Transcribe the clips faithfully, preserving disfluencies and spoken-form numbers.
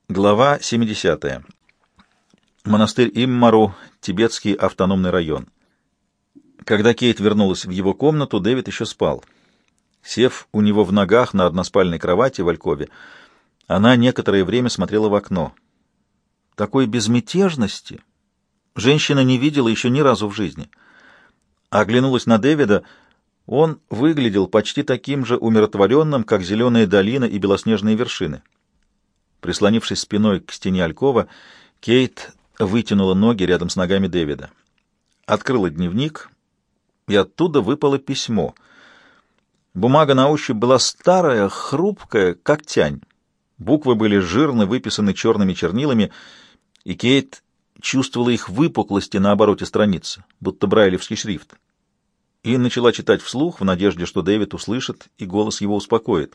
Глава семидесятая. Монастырь Иммару, тибетский автономный район. Когда Кейт вернулась в его комнату, Дэвид еще спал. Сев у него в ногах на односпальной кровати в алькове, она некоторое время смотрела в окно. Такой безмятежности женщина не видела еще ни разу в жизни. Оглянулась на Дэвида. Он выглядел почти таким же умиротворенным, как зеленая долина и белоснежные вершины. Прислонившись спиной к стене алькова, Кейт вытянула ноги рядом с ногами Дэвида. Открыла дневник, и оттуда выпало письмо. Бумага на ощупь была старая, хрупкая, как тянь. Буквы были жирно выписаны черными чернилами, и Кейт чувствовала их выпуклости на обороте страницы, будто брайлевский шрифт. И начала читать вслух в надежде, что Дэвид услышит, и голос его успокоит.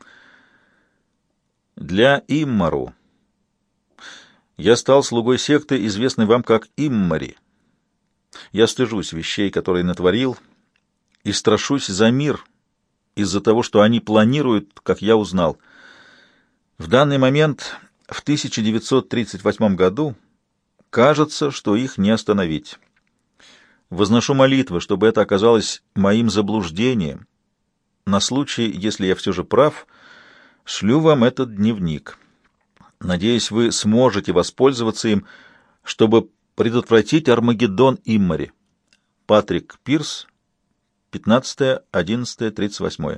Для Иммару. Я стал слугой секты, известной вам как Иммари. Я стыжусь вещей, которые натворил, и страшусь за мир из-за того, что они планируют, как я узнал. В данный момент, в тысяча девятьсот тридцать восьмом году, кажется, что их не остановить. Возношу молитвы, чтобы это оказалось моим заблуждением. На случай, если я все же прав, шлю вам этот дневник. Надеюсь, вы сможете воспользоваться им, чтобы предотвратить Армагеддон Иммари. Патрик Пирс, пятнадцатое одиннадцатое тридцать восьмое.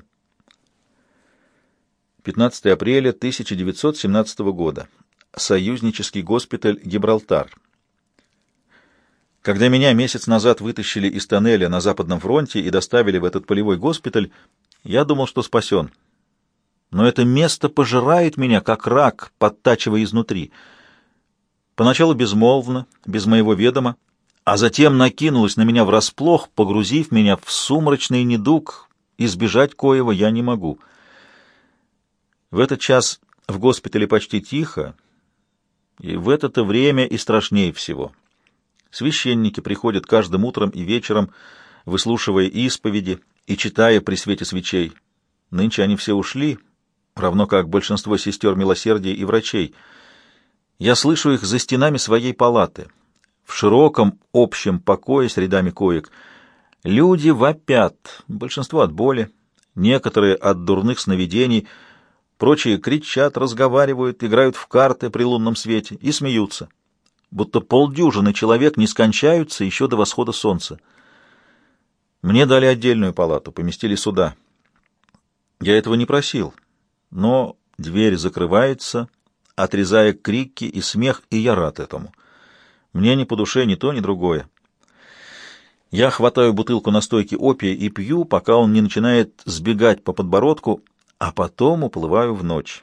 пятнадцатое апреля тысяча девятьсот семнадцатого года. Союзнический госпиталь Гибралтар. Когда меня месяц назад вытащили из тоннеля на Западном фронте и доставили в этот полевой госпиталь, я думал, что спасен. Но это место пожирает меня, как рак, подтачивая изнутри. Поначалу безмолвно, без моего ведома, а затем накинулось на меня врасплох, погрузив меня в сумрачный недуг, избежать коего я не могу. В этот час в госпитале почти тихо, и в это-то время и страшнее всего. Священники приходят каждым утром и вечером, выслушивая исповеди и читая при свете свечей. Нынче они все ушли, равно как большинство сестер милосердия и врачей. Я слышу их за стенами своей палаты, в широком общем покое с рядами коек. Люди вопят, большинство от боли, некоторые от дурных сновидений, прочие кричат, разговаривают, играют в карты при лунном свете и смеются, будто полдюжины человек не скончаются еще до восхода солнца. Мне дали отдельную палату, поместили сюда. Я этого не просил, но дверь закрывается, отрезая крики и смех, и я рад этому. Мне не по душе ни то, ни другое. Я хватаю бутылку настойки опия и пью, пока он не начинает сбегать по подбородку, а потом уплываю в ночь.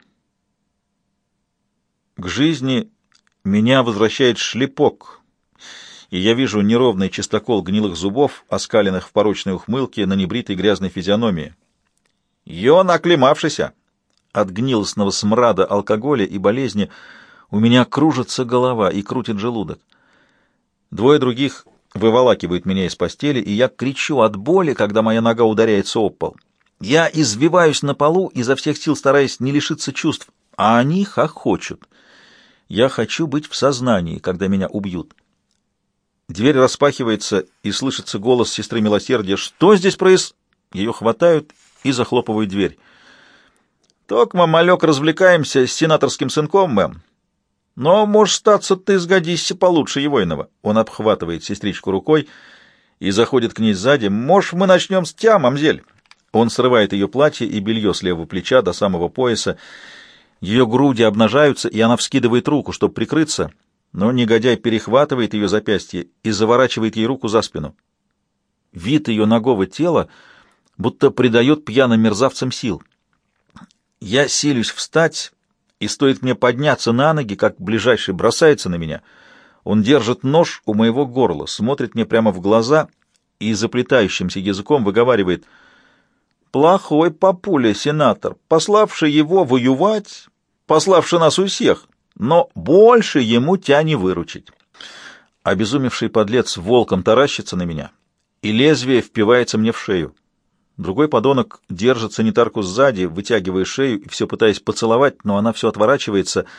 К жизни меня возвращает шлепок, и я вижу неровный чистокол гнилых зубов, оскаленных в порочной ухмылке на небритой грязной физиономии. «Ё, наклемавшийся!» От гнилостного смрада алкоголя и болезни у меня кружится голова и крутит желудок. Двое других выволакивают меня из постели, и я кричу от боли, когда моя нога ударяется об пол. Я извиваюсь на полу, изо всех сил стараясь не лишиться чувств, а они хохочут. Я хочу быть в сознании, когда меня убьют. Дверь распахивается, и слышится голос сестры милосердия. «Что здесь проис...» Ее хватают и захлопывают дверь. «Токма, малек, развлекаемся с сенаторским сынком, мэм. Но, может, статься, ты сгодишься получше его иного». Он обхватывает сестричку рукой и заходит к ней сзади. «Может, мы начнем с тебя, мамзель?» Он срывает ее платье и белье с левого плеча до самого пояса. Ее груди обнажаются, и она вскидывает руку, чтобы прикрыться, но негодяй перехватывает ее запястье и заворачивает ей руку за спину. Вид ее нагого тела будто придает пьяным мерзавцам сил. Я силюсь встать, и стоит мне подняться на ноги, как ближайший бросается на меня. Он держит нож у моего горла, смотрит мне прямо в глаза и заплетающимся языком выговаривает: «Плохой папуля, сенатор, пославший его воевать, пославший нас у всех, но больше ему тя не выручить». Обезумевший подлец волком таращится на меня, и лезвие впивается мне в шею. Другой подонок держит санитарку сзади, вытягивая шею и все пытаясь поцеловать, но она все отворачивается.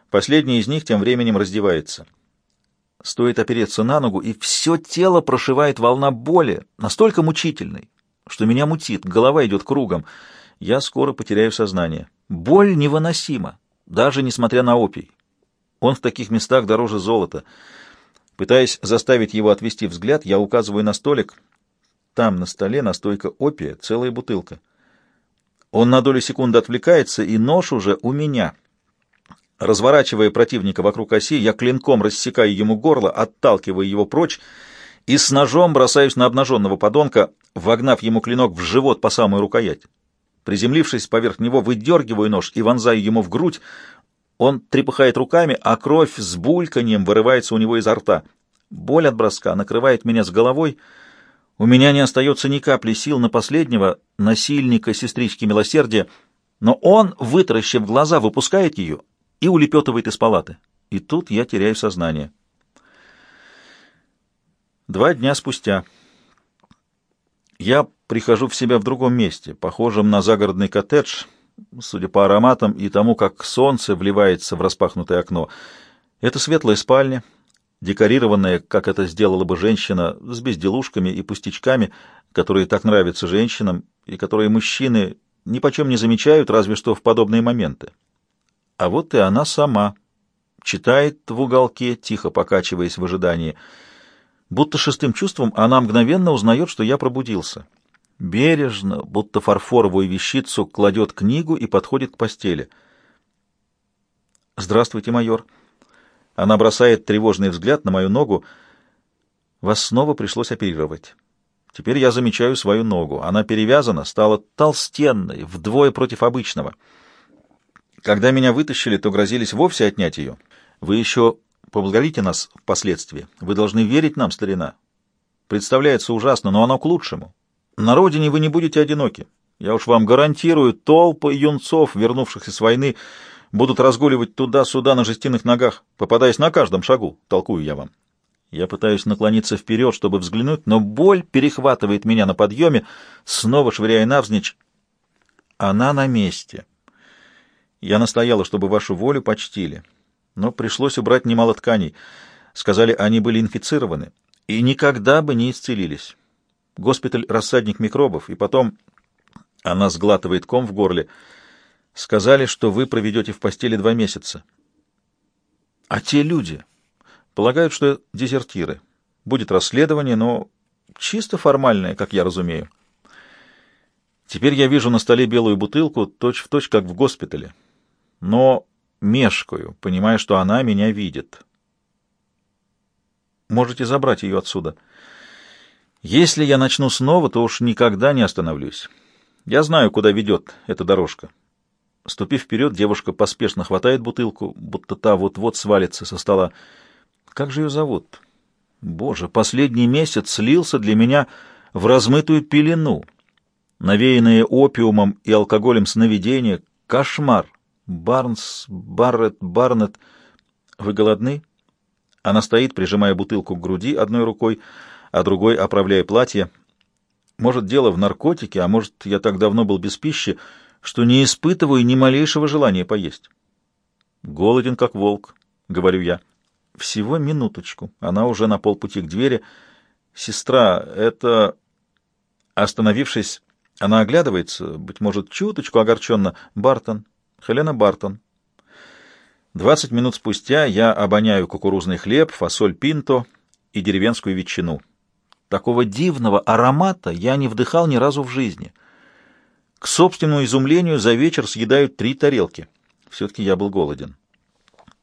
Последний из них тем временем раздевается. Стоит опереться на ногу, и все тело прошивает волна боли, настолько мучительной, что меня мутит, голова идет кругом. Я скоро потеряю сознание. Боль невыносима, даже несмотря на опий. Он в таких местах дороже золота. Пытаясь заставить его отвести взгляд, я указываю на столик. Там на столе настойка опия, целая бутылка. Он на долю секунды отвлекается, и нож уже у меня. Разворачивая противника вокруг оси, я клинком рассекаю ему горло, отталкивая его прочь, и с ножом бросаюсь на обнаженного подонка, вогнав ему клинок в живот по самую рукоять. Приземлившись поверх него, выдергиваю нож и вонзаю ему в грудь. Он трепыхает руками, а кровь с бульканьем вырывается у него изо рта. Боль от броска накрывает меня с головой. У меня не остается ни капли сил на последнего насильника сестрички милосердия, но он, вытаращив глаза, выпускает ее и улепетывает из палаты. И тут я теряю сознание. Два дня спустя я прихожу в себя в другом месте, похожем на загородный коттедж, судя по ароматам и тому, как солнце вливается в распахнутое окно. Это светлая спальня, декорированная, как это сделала бы женщина, с безделушками и пустячками, которые так нравятся женщинам и которые мужчины ни почем не замечают, разве что в подобные моменты. А вот и она сама читает в уголке, тихо покачиваясь в ожидании. Будто шестым чувством она мгновенно узнает, что я пробудился. Бережно, будто фарфоровую вещицу, кладет книгу и подходит к постели. «Здравствуйте, майор». Она бросает тревожный взгляд на мою ногу. «Вас снова пришлось оперировать. Теперь я замечаю свою ногу. Она перевязана, стала толстенной, вдвое против обычного. Когда меня вытащили, то грозились вовсе отнять ее. Вы еще поблагодарите нас впоследствии. Вы должны верить нам, старина. Представляется ужасно, но оно к лучшему. На родине вы не будете одиноки. Я уж вам гарантирую, толпы юнцов, вернувшихся с войны, будут разгуливать туда-сюда на жестяных ногах, попадаясь на каждом шагу, толкую я вам. Я пытаюсь наклониться вперед, чтобы взглянуть, но боль перехватывает меня на подъеме, снова швыряя навзничь. Она на месте. Я настояла, чтобы вашу волю почтили, но пришлось убрать немало тканей. Сказали, они были инфицированы и никогда бы не исцелились. Госпиталь — рассадник микробов, и потом... Она сглатывает ком в горле. Сказали, что вы проведете в постели два месяца. А те люди полагают, что дезертиры. Будет расследование, но чисто формальное, как я разумею. Теперь я вижу на столе белую бутылку, точь-в-точь, как в госпитале. Но мешкаю, понимая, что она меня видит. Можете забрать ее отсюда. Если я начну снова, то уж никогда не остановлюсь. Я знаю, куда ведет эта дорожка. Ступив вперед, девушка поспешно хватает бутылку, будто та вот-вот свалится со стола. Как же ее зовут? Боже, последний месяц слился для меня в размытую пелену. Навеянные опиумом и алкоголем сновидения. Кошмар. Барнс, Барретт, Барнетт. Вы голодны? Она стоит, прижимая бутылку к груди одной рукой, а другой оправляя платье. Может, дело в наркотике, а может, я так давно был без пищи, что не испытываю ни малейшего желания поесть. Голоден, как волк, — говорю я. Всего минуточку. Она уже на полпути к двери. Сестра, это... Остановившись, она оглядывается, быть может, чуточку огорченно. Бартон. Хелена Бартон. Двадцать минут спустя я обоняю кукурузный хлеб, фасоль пинто и деревенскую ветчину. Такого дивного аромата я не вдыхал ни разу в жизни. К собственному изумлению за вечер съедают три тарелки. Все-таки я был голоден.